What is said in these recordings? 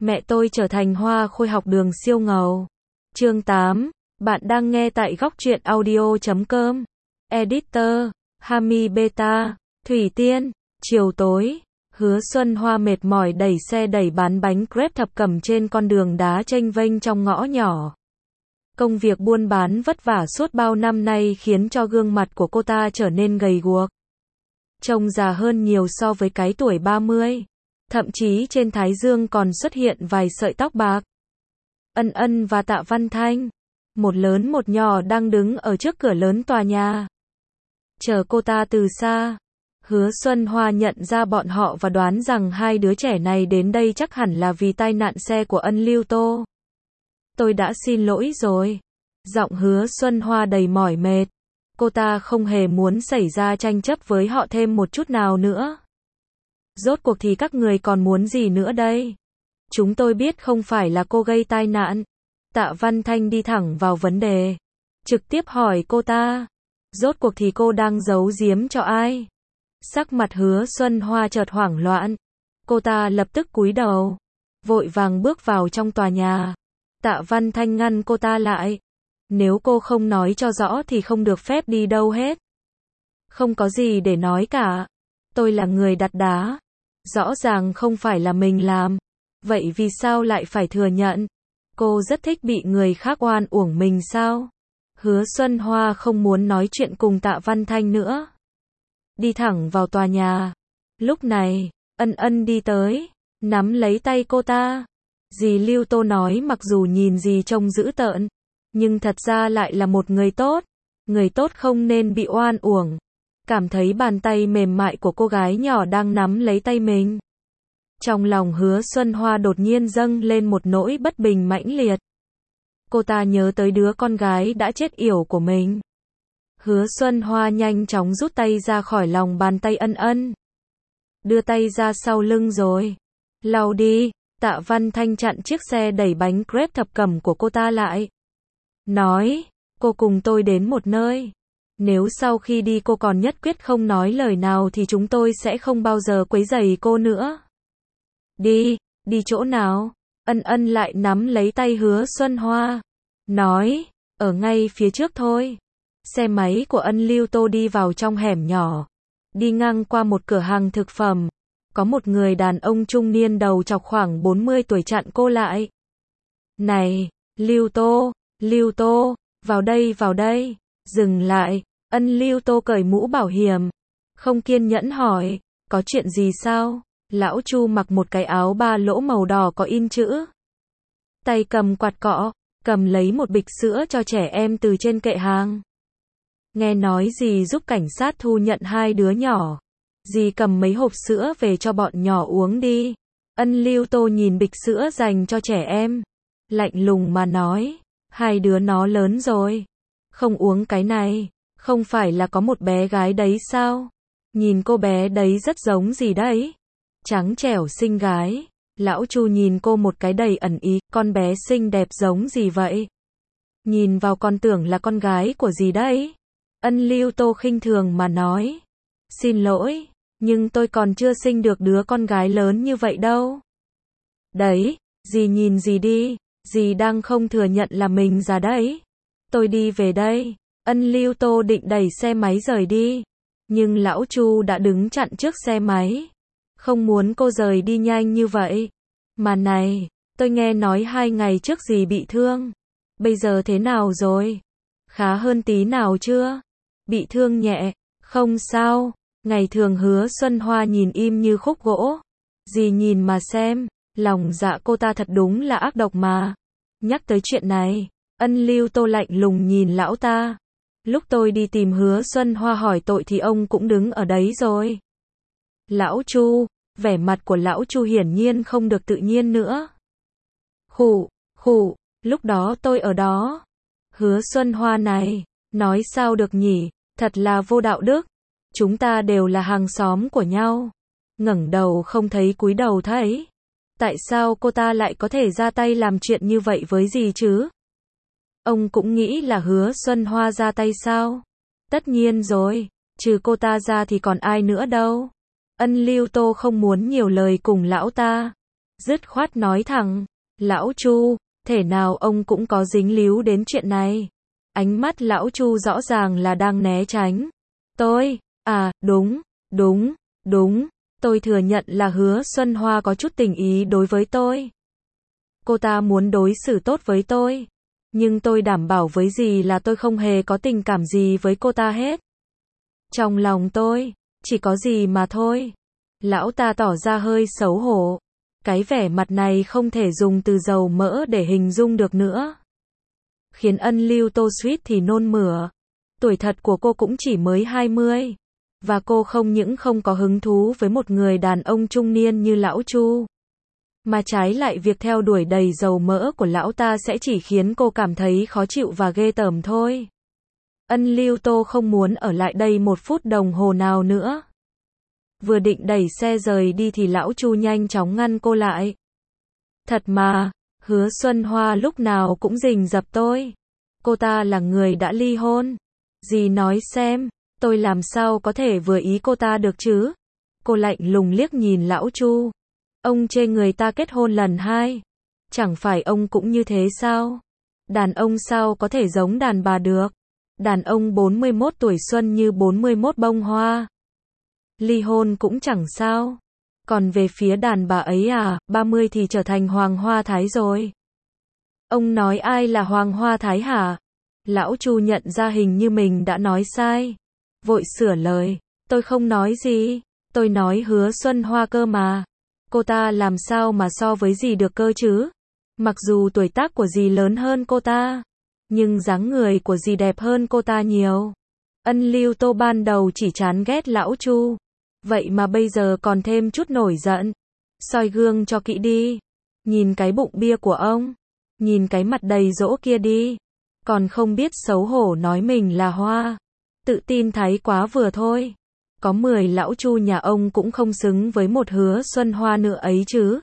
Mẹ tôi trở thành hoa khôi học đường siêu ngầu. Chương 8. Bạn đang nghe tại góc truyện audio.com. Editor, Hami Beta, Thủy Tiên. Chiều tối, Hứa Xuân Hoa mệt mỏi đẩy xe đẩy bán bánh crepe thập cẩm trên con đường đá chênh vênh trong ngõ nhỏ. Công việc buôn bán vất vả suốt bao năm nay khiến cho gương mặt của cô ta trở nên gầy guộc. Trông già hơn nhiều so với cái tuổi 30. Thậm chí trên thái dương còn xuất hiện vài sợi tóc bạc. Ân Ân và Tạ Văn Thanh, một lớn một nhỏ đang đứng ở trước cửa lớn tòa nhà. Chờ cô ta từ xa. Hứa Xuân Hoa nhận ra bọn họ và đoán rằng hai đứa trẻ này đến đây chắc hẳn là vì tai nạn xe của Ân Lưu Tô. Tôi đã xin lỗi rồi. Giọng Hứa Xuân Hoa đầy mỏi mệt. Cô ta không hề muốn xảy ra tranh chấp với họ thêm một chút nào nữa. Rốt cuộc thì các người còn muốn gì nữa đây? Chúng tôi biết không phải là cô gây tai nạn. Tạ Văn Thanh đi thẳng vào vấn đề. Trực tiếp hỏi cô ta. Rốt cuộc thì cô đang giấu giếm cho ai? Sắc mặt Hứa Xuân Hoa chợt hoảng loạn. Cô ta lập tức cúi đầu. Vội vàng bước vào trong tòa nhà. Tạ Văn Thanh ngăn cô ta lại. Nếu cô không nói cho rõ thì không được phép đi đâu hết. Không có gì để nói cả. Tôi là người đặt đá. Rõ ràng không phải là mình làm. Vậy vì sao lại phải thừa nhận? Cô rất thích bị người khác oan uổng mình sao? Hứa Xuân Hoa không muốn nói chuyện cùng Tạ Văn Thanh nữa. Đi thẳng vào tòa nhà. Lúc này, Ân Ân đi tới, nắm lấy tay cô ta. Dì Lưu Tô nói mặc dù nhìn dì trông dữ tợn, nhưng thật ra lại là một người tốt. Người tốt không nên bị oan uổng. Cảm thấy bàn tay mềm mại của cô gái nhỏ đang nắm lấy tay mình. Trong lòng Hứa Xuân Hoa đột nhiên dâng lên một nỗi bất bình mãnh liệt. Cô ta nhớ tới đứa con gái đã chết yểu của mình. Hứa Xuân Hoa nhanh chóng rút tay ra khỏi lòng bàn tay Ân Ân. Đưa tay ra sau lưng rồi. Lau đi. Tạ Văn Thanh chặn chiếc xe đẩy bánh crepe thập cẩm của cô ta lại. Nói, cô cùng tôi đến một nơi. Nếu sau khi đi cô còn nhất quyết không nói lời nào thì chúng tôi sẽ không bao giờ quấy rầy cô nữa. Đi, đi chỗ nào? Ân Ân lại nắm lấy tay Hứa Xuân Hoa. Nói, ở ngay phía trước thôi. Xe máy của Ân Lưu Tô đi vào trong hẻm nhỏ. Đi ngang qua một cửa hàng thực phẩm. Có một người đàn ông trung niên đầu chọc khoảng 40 tuổi chặn cô lại. Này, Lưu Tô, vào đây. Dừng lại. Ân Lưu Tô cởi mũ bảo hiểm. Không kiên nhẫn hỏi, có chuyện gì sao? Lão Chu mặc một cái áo ba lỗ màu đỏ có in chữ. Tay cầm quạt cọ, cầm lấy một bịch sữa cho trẻ em từ trên kệ hàng. Nghe nói dì giúp cảnh sát thu nhận hai đứa nhỏ. Dì cầm mấy hộp sữa về cho bọn nhỏ uống đi. Ân Lưu Tô nhìn bịch sữa dành cho trẻ em. Lạnh lùng mà nói, hai đứa nó lớn rồi. Không uống cái này. Không phải là có một bé gái đấy sao? Nhìn cô bé đấy rất giống gì đấy? Trắng trẻo xinh gái. Lão Chu nhìn cô một cái đầy ẩn ý, con bé xinh đẹp giống gì vậy? Nhìn vào con tưởng là con gái của gì đấy? Ân Lưu Tô khinh thường mà nói. Xin lỗi, nhưng tôi còn chưa sinh được đứa con gái lớn như vậy đâu. Đấy, dì nhìn dì đi, dì đang không thừa nhận là mình già đấy. Tôi đi về đây. Ân Lưu Tô định đẩy xe máy rời đi. Nhưng lão Chu đã đứng chặn trước xe máy. Không muốn cô rời đi nhanh như vậy. Mà này, tôi nghe nói 2 ngày trước dì bị thương. Bây giờ thế nào rồi? Khá hơn tí nào chưa? Bị thương nhẹ, không sao. Ngày thường Hứa Xuân Hoa nhìn im như khúc gỗ. Dì nhìn mà xem, lòng dạ cô ta thật đúng là ác độc mà. Nhắc tới chuyện này, Ân Lưu Tô lạnh lùng nhìn lão ta. Lúc tôi đi tìm Hứa Xuân Hoa hỏi tội thì ông cũng đứng ở đấy rồi. Lão Chu, vẻ mặt của lão Chu hiển nhiên không được tự nhiên nữa. Khụ, lúc đó tôi ở đó. Hứa Xuân Hoa này, nói sao được nhỉ, thật là vô đạo đức. Chúng ta đều là hàng xóm của nhau. Ngẩng đầu không thấy cúi đầu thấy. Tại sao cô ta lại có thể ra tay làm chuyện như vậy với dì chứ? Ông cũng nghĩ là Hứa Xuân Hoa ra tay sao? Tất nhiên rồi, trừ cô ta ra thì còn ai nữa đâu. Ân Lưu Tô không muốn nhiều lời cùng lão ta. dứt khoát nói thẳng, lão Chu, thể nào ông cũng có dính líu đến chuyện này. Ánh mắt lão Chu rõ ràng là đang né tránh. Tôi, đúng, tôi thừa nhận là Hứa Xuân Hoa có chút tình ý đối với tôi. Cô ta muốn đối xử tốt với tôi. Nhưng tôi đảm bảo với dì là tôi không hề có tình cảm gì với cô ta hết. Trong lòng tôi, chỉ có dì mà thôi. Lão ta tỏ ra hơi xấu hổ. Cái vẻ mặt này không thể dùng từ dầu mỡ để hình dung được nữa. Khiến Ân Lưu Tô suýt thì nôn mửa. Tuổi thật của cô cũng chỉ mới 20. Và cô không những không có hứng thú với một người đàn ông trung niên như lão Chu. Mà trái lại việc theo đuổi đầy dầu mỡ của lão ta sẽ chỉ khiến cô cảm thấy khó chịu và ghê tởm thôi. Ân Lưu Tô không muốn ở lại đây một phút đồng hồ nào nữa. Vừa định đẩy xe rời đi thì lão Chu nhanh chóng ngăn cô lại. Thật mà, Hứa Xuân Hoa lúc nào cũng rình rập tôi. Cô ta là người đã ly hôn. Dì nói xem, tôi làm sao có thể vừa ý cô ta được chứ? Cô lạnh lùng liếc nhìn lão Chu. Ông chê người ta kết hôn lần 2. Chẳng phải ông cũng như thế sao? Đàn ông sao có thể giống đàn bà được? Đàn ông 41 tuổi xuân như 41 bông hoa. Ly hôn cũng chẳng sao. Còn về phía đàn bà ấy 30 thì trở thành Hoàng Hoa Thái rồi. Ông nói ai là Hoàng Hoa Thái hả? Lão Chu nhận ra hình như mình đã nói sai. Vội sửa lời. Tôi không nói gì. Tôi nói Hứa Xuân Hoa cơ mà. Cô ta làm sao mà so với dì được cơ chứ? Mặc dù tuổi tác của dì lớn hơn cô ta, nhưng dáng người của dì đẹp hơn cô ta nhiều. Ân Lưu Tô ban đầu chỉ chán ghét lão Chu. Vậy mà bây giờ còn thêm chút nổi giận. Soi gương cho kỹ đi. Nhìn cái bụng bia của ông. Nhìn cái mặt đầy dỗ kia đi. Còn không biết xấu hổ nói mình là Hoa. Tự tin thái quá vừa thôi. Có 10 lão Chu nhà ông cũng không xứng với một Hứa Xuân Hoa nữa ấy chứ.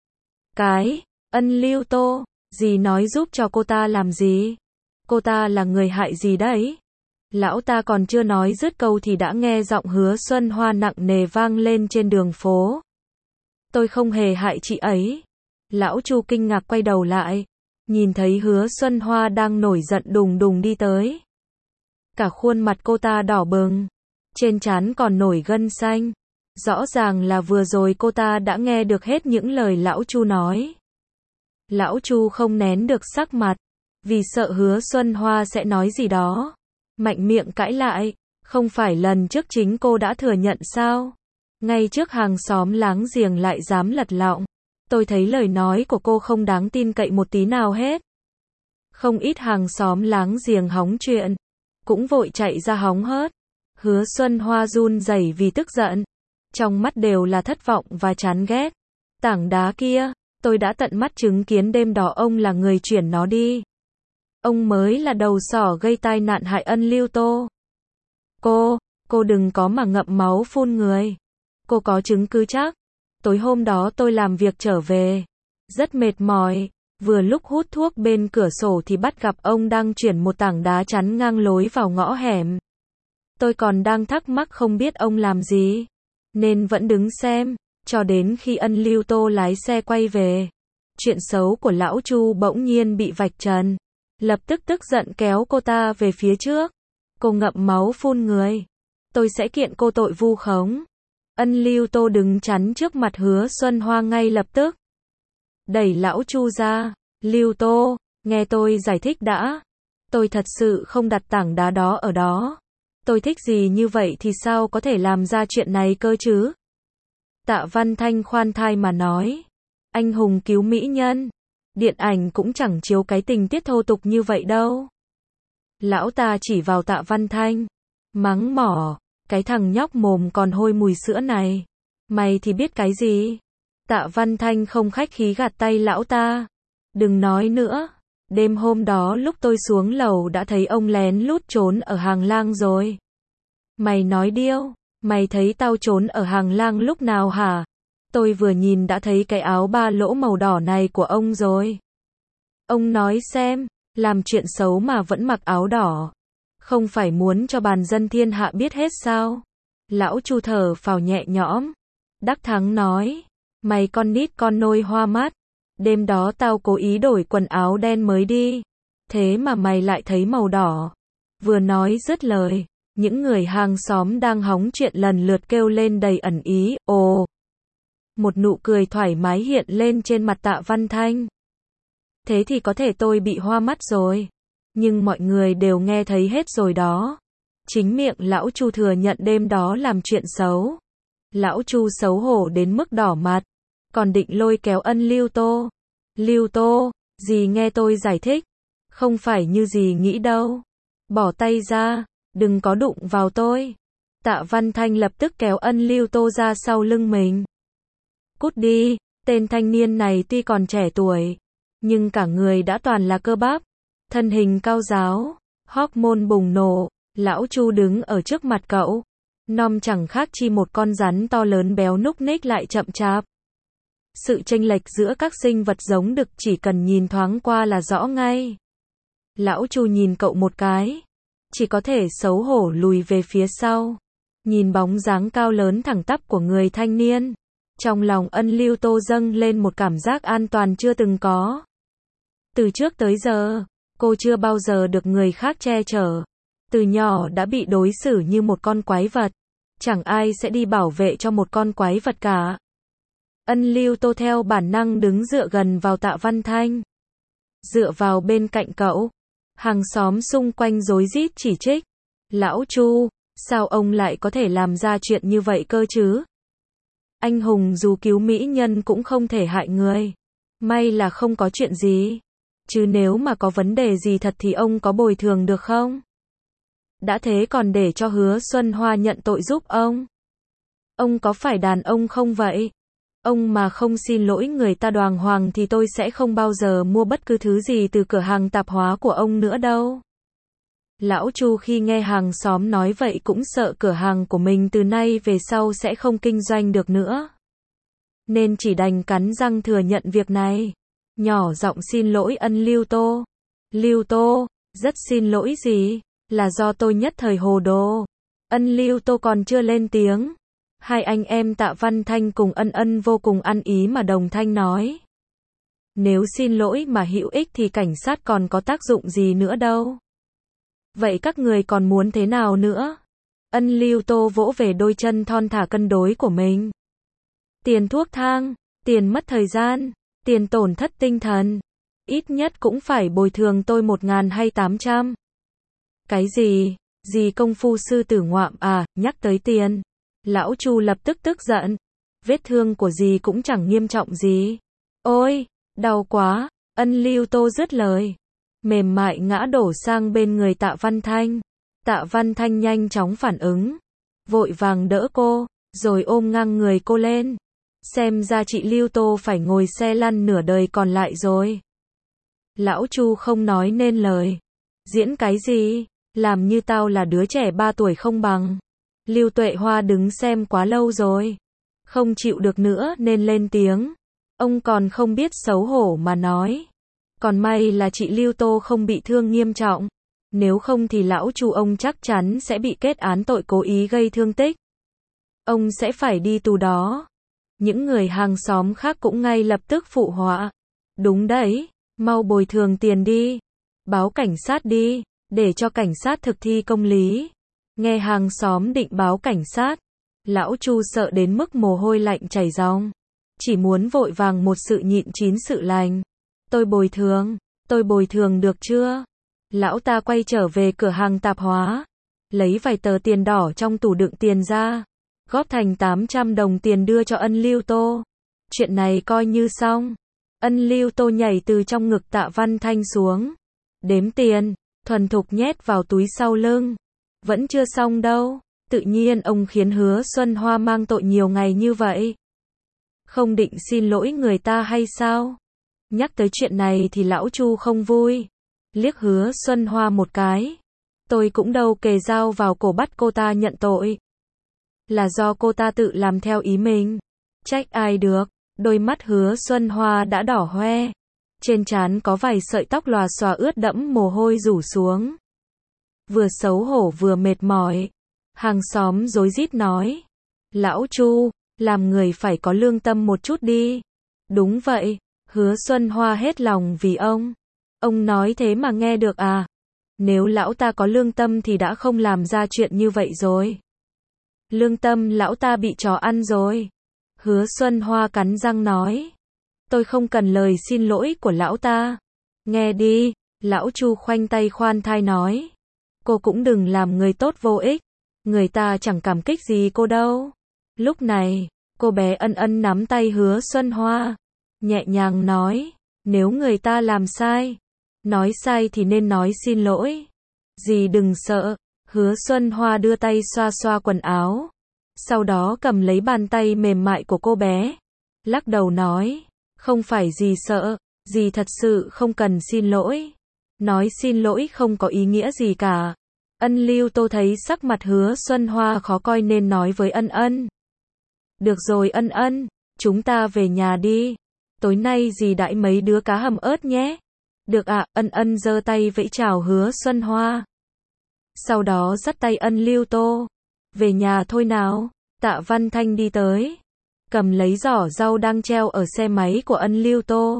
Ân Lưu Tô, dì nói giúp cho cô ta làm gì? Cô ta là người hại gì đấy? Lão ta còn chưa nói dứt câu thì đã nghe giọng Hứa Xuân Hoa nặng nề vang lên trên đường phố. Tôi không hề hại chị ấy. Lão Chu kinh ngạc quay đầu lại, nhìn thấy Hứa Xuân Hoa đang nổi giận đùng đùng đi tới. Cả khuôn mặt cô ta đỏ bừng, trên trán còn nổi gân xanh. Rõ ràng là vừa rồi cô ta đã nghe được hết những lời lão Chu nói. Lão Chu không nén được sắc mặt, vì sợ Hứa Xuân Hoa sẽ nói gì đó. Mạnh miệng cãi lại, không phải lần trước chính cô đã thừa nhận sao? Ngay trước hàng xóm láng giềng lại dám lật lọng. Tôi thấy lời nói của cô không đáng tin cậy một tí nào hết. Không ít hàng xóm láng giềng hóng chuyện, cũng vội chạy ra hóng hớt. Hứa Xuân Hoa run rẩy vì tức giận, trong mắt đều là thất vọng và chán ghét. Tảng đá kia, tôi đã tận mắt chứng kiến đêm đó ông là người chuyển nó đi. Ông mới là đầu sỏ gây tai nạn hại Ân Lưu Tô. Cô đừng có mà ngậm máu phun người. Cô có chứng cứ chắc. Tối hôm đó tôi làm việc trở về, rất mệt mỏi, vừa lúc hút thuốc bên cửa sổ thì bắt gặp ông đang chuyển một tảng đá chắn ngang lối vào ngõ hẻm. Tôi còn đang thắc mắc không biết ông làm gì, nên vẫn đứng xem, cho đến khi Ân Lưu Tô lái xe quay về. Chuyện xấu của lão Chu bỗng nhiên bị vạch trần. Lập tức tức giận kéo cô ta về phía trước. Cô ngậm máu phun người. Tôi sẽ kiện cô tội vu khống. Ân Lưu Tô đứng chắn trước mặt Hứa Xuân Hoa ngay lập tức. Đẩy lão Chu ra. Lưu Tô, nghe tôi giải thích đã. Tôi thật sự không đặt tảng đá đó ở đó. Tôi thích gì như vậy thì sao có thể làm ra chuyện này cơ chứ? Tạ Văn Thanh khoan thai mà nói. Anh hùng cứu mỹ nhân. Điện ảnh cũng chẳng chiếu cái tình tiết thô tục như vậy đâu. Lão ta chỉ vào Tạ Văn Thanh, mắng mỏ, cái thằng nhóc mồm còn hôi mùi sữa này. Mày thì biết cái gì? Tạ Văn Thanh không khách khí gạt tay lão ta. Đừng nói nữa. Đêm hôm đó lúc tôi xuống lầu đã thấy ông lén lút trốn ở hàng lang rồi. Mày nói điêu, mày thấy tao trốn ở hàng lang lúc nào hả? Tôi vừa nhìn đã thấy cái áo ba lỗ màu đỏ này của ông rồi. Ông nói xem, làm chuyện xấu mà vẫn mặc áo đỏ. Không phải muốn cho bàn dân thiên hạ biết hết sao? Lão Chu thở phào nhẹ nhõm. Đắc Thắng nói, Mày con nít con nôi hoa mắt. Đêm đó tao cố ý đổi quần áo đen mới đi. Thế mà mày lại thấy màu đỏ. Vừa nói dứt lời, những người hàng xóm đang hóng chuyện lần lượt kêu lên đầy ẩn ý, ồ. Một nụ cười thoải mái hiện lên trên mặt Tạ Văn Thanh. Thế thì có thể tôi bị hoa mắt rồi. Nhưng mọi người đều nghe thấy hết rồi đó. Chính miệng lão Chu thừa nhận đêm đó làm chuyện xấu. Lão Chu xấu hổ đến mức đỏ mặt. Còn định lôi kéo Ân Lưu Tô. Lưu Tô, dì nghe tôi giải thích. Không phải như dì nghĩ đâu. Bỏ tay ra, đừng có đụng vào tôi. Tạ Văn Thanh lập tức kéo Ân Lưu Tô ra sau lưng mình. Cút đi, tên thanh niên này tuy còn trẻ tuổi, nhưng cả người đã toàn là cơ bắp. Thân hình cao ráo, hormone bùng nổ, lão Chu đứng ở trước mặt cậu. Nom chẳng khác chi một con rắn to lớn béo núc ních lại chậm chạp. Sự chênh lệch giữa các sinh vật giống đực chỉ cần nhìn thoáng qua là rõ ngay. Lão Chu nhìn cậu một cái, chỉ có thể xấu hổ lùi về phía sau. Nhìn bóng dáng cao lớn thẳng tắp của người thanh niên, trong lòng Ân Lưu Tô dâng lên một cảm giác an toàn chưa từng có. Từ trước tới giờ, cô chưa bao giờ được người khác che chở. Từ nhỏ đã bị đối xử như một con quái vật. Chẳng ai sẽ đi bảo vệ cho một con quái vật cả. Ân Lưu Tô theo bản năng đứng dựa gần vào Tạ Văn Thanh. Dựa vào bên cạnh cậu. Hàng xóm xung quanh rối rít chỉ trích. Lão Chu, sao ông lại có thể làm ra chuyện như vậy cơ chứ? Anh hùng dù cứu mỹ nhân cũng không thể hại người. May là không có chuyện gì. Chứ nếu mà có vấn đề gì thật thì ông có bồi thường được không? Đã thế còn để cho Hứa Xuân Hoa nhận tội giúp ông. Ông có phải đàn ông không vậy? Ông mà không xin lỗi người ta đàng hoàng thì tôi sẽ không bao giờ mua bất cứ thứ gì từ cửa hàng tạp hóa của ông nữa đâu. Lão Chu khi nghe hàng xóm nói vậy cũng sợ cửa hàng của mình từ nay về sau sẽ không kinh doanh được nữa. Nên chỉ đành cắn răng thừa nhận việc này. Nhỏ giọng xin lỗi Ân Lưu Tô. Lưu Tô, rất xin lỗi gì, là do tôi nhất thời hồ đồ. Ân Lưu Tô còn chưa lên tiếng. Hai anh em Tạ Văn Thanh cùng Ân Ân vô cùng ăn ý mà đồng thanh nói. Nếu xin lỗi mà hữu ích thì cảnh sát còn có tác dụng gì nữa đâu. Vậy các người còn muốn thế nào nữa? Ân Lưu Tô vỗ về đôi chân thon thả cân đối của mình. Tiền thuốc thang, tiền mất thời gian, tiền tổn thất tinh thần. Ít nhất cũng phải bồi thường tôi 1.000 hay 800. Cái gì? Gì công phu sư tử ngoạm à, nhắc tới tiền. Lão Chu lập tức tức giận. Vết thương của dì cũng chẳng nghiêm trọng gì. Ôi, đau quá. Ân Lưu Tô dứt lời. Mềm mại ngã đổ sang bên người Tạ Văn Thanh. Tạ Văn Thanh nhanh chóng phản ứng. Vội vàng đỡ cô, rồi ôm ngang người cô lên. Xem ra chị Lưu Tô phải ngồi xe lăn nửa đời còn lại rồi. Lão Chu không nói nên lời. Diễn cái gì? Làm như tao là đứa trẻ 3 tuổi không bằng. Lưu Tuệ Hoa đứng xem quá lâu rồi. Không chịu được nữa nên lên tiếng. Ông còn không biết xấu hổ mà nói. Còn may là chị Lưu Tô không bị thương nghiêm trọng. Nếu không thì lão Chu ông chắc chắn sẽ bị kết án tội cố ý gây thương tích. Ông sẽ phải đi tù đó. Những người hàng xóm khác cũng ngay lập tức phụ họa. Đúng đấy, mau bồi thường tiền đi. Báo cảnh sát đi, để cho cảnh sát thực thi công lý. Nghe hàng xóm định báo cảnh sát. Lão Chu sợ đến mức mồ hôi lạnh chảy ròng. Chỉ muốn vội vàng một sự nhịn chín sự lành. Tôi bồi thường được chưa? Lão ta quay trở về cửa hàng tạp hóa. Lấy vài tờ tiền đỏ trong tủ đựng tiền ra. Góp thành 800 đồng tiền đưa cho Ân Lưu Tô. Chuyện này coi như xong. Ân Lưu Tô nhảy từ trong ngực Tạ Văn Thanh xuống. Đếm tiền, thuần thục nhét vào túi sau lưng. Vẫn chưa xong đâu. Tự nhiên ông khiến Hứa Xuân Hoa mang tội nhiều ngày như vậy. Không định xin lỗi người ta hay sao? Nhắc tới chuyện này thì lão Chu không vui. Liếc Hứa Xuân Hoa một cái. Tôi cũng đâu kề dao vào cổ bắt cô ta nhận tội. Là do cô ta tự làm theo ý mình. Trách ai được. Đôi mắt Hứa Xuân Hoa đã đỏ hoe. Trên trán có vài sợi tóc lòa xòa ướt đẫm mồ hôi rủ xuống. Vừa xấu hổ vừa mệt mỏi. Hàng xóm rối rít nói. Lão Chu, Làm người phải có lương tâm một chút đi. Đúng vậy, Hứa Xuân Hoa hết lòng vì ông. Ông nói thế mà nghe được à? Nếu lão ta có lương tâm thì đã không làm ra chuyện như vậy rồi. Lương tâm lão ta bị chó ăn rồi. Hứa Xuân Hoa cắn răng nói. Tôi không cần lời xin lỗi của lão ta. Nghe đi, lão Chu khoanh tay khoan thai nói. Cô cũng đừng làm người tốt vô ích. Người ta chẳng cảm kích gì cô đâu. Lúc này, cô bé Ân Ân nắm tay Hứa Xuân Hoa. Nhẹ nhàng nói. Nếu người ta làm sai. Nói sai thì nên nói xin lỗi. Dì đừng sợ. Hứa Xuân Hoa đưa tay xoa xoa quần áo. Sau đó cầm lấy bàn tay mềm mại của cô bé. Lắc đầu nói. Không phải dì sợ. Dì thật sự không cần xin lỗi. Nói xin lỗi không có ý nghĩa gì cả. Ân Lưu Tô thấy sắc mặt Hứa Xuân Hoa khó coi nên nói với Ân Ân. Được rồi Ân Ân, chúng ta về nhà đi. Tối nay dì đãi mấy đứa cá hầm ớt nhé. Được ạ, Ân Ân giơ tay vẫy chào Hứa Xuân Hoa. Sau đó dắt tay Ân Lưu Tô. Về nhà thôi nào. Tạ Văn Thanh đi tới. Cầm lấy giỏ rau đang treo ở xe máy của Ân Lưu Tô.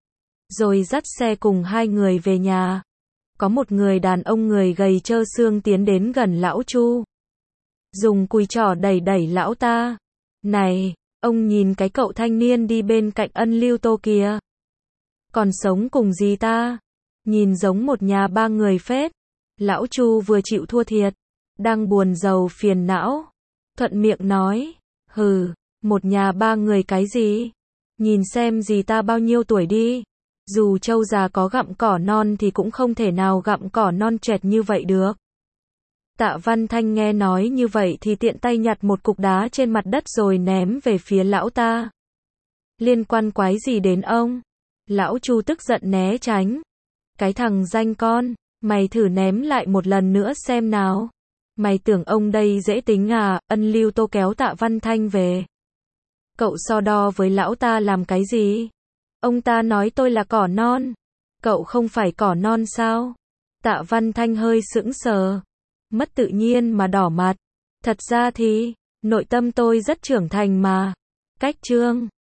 Rồi dắt xe cùng hai người về nhà. Có một người đàn ông người gầy trơ xương tiến đến gần lão Chu. Dùng cùi trỏ đẩy đẩy lão ta. Này, ông nhìn cái cậu thanh niên đi bên cạnh Ân Lưu Tô kìa. Còn sống cùng gì ta? Nhìn giống một nhà ba người phết. Lão Chu vừa chịu thua thiệt. Đang buồn rầu phiền não. Thuận miệng nói. Hừ, một nhà ba người cái gì? Nhìn xem gì ta bao nhiêu tuổi đi. Dù trâu già có gặm cỏ non thì cũng không thể nào gặm cỏ non choẹt như vậy được. Tạ Văn Thanh nghe nói như vậy thì tiện tay nhặt một cục đá trên mặt đất rồi ném về phía lão ta. Liên quan quái gì đến ông? Lão Chu tức giận né tránh. Cái thằng danh con, mày thử ném lại một lần nữa xem nào. Mày tưởng ông đây dễ tính à? Ân Lưu Tô kéo Tạ Văn Thanh về. Cậu so đo với lão ta làm cái gì? Ông ta nói tôi là cỏ non. Cậu không phải cỏ non sao? Tạ Văn Thanh hơi sững sờ. Mất tự nhiên mà đỏ mặt. Thật ra thì, nội tâm tôi rất trưởng thành mà. Cách chương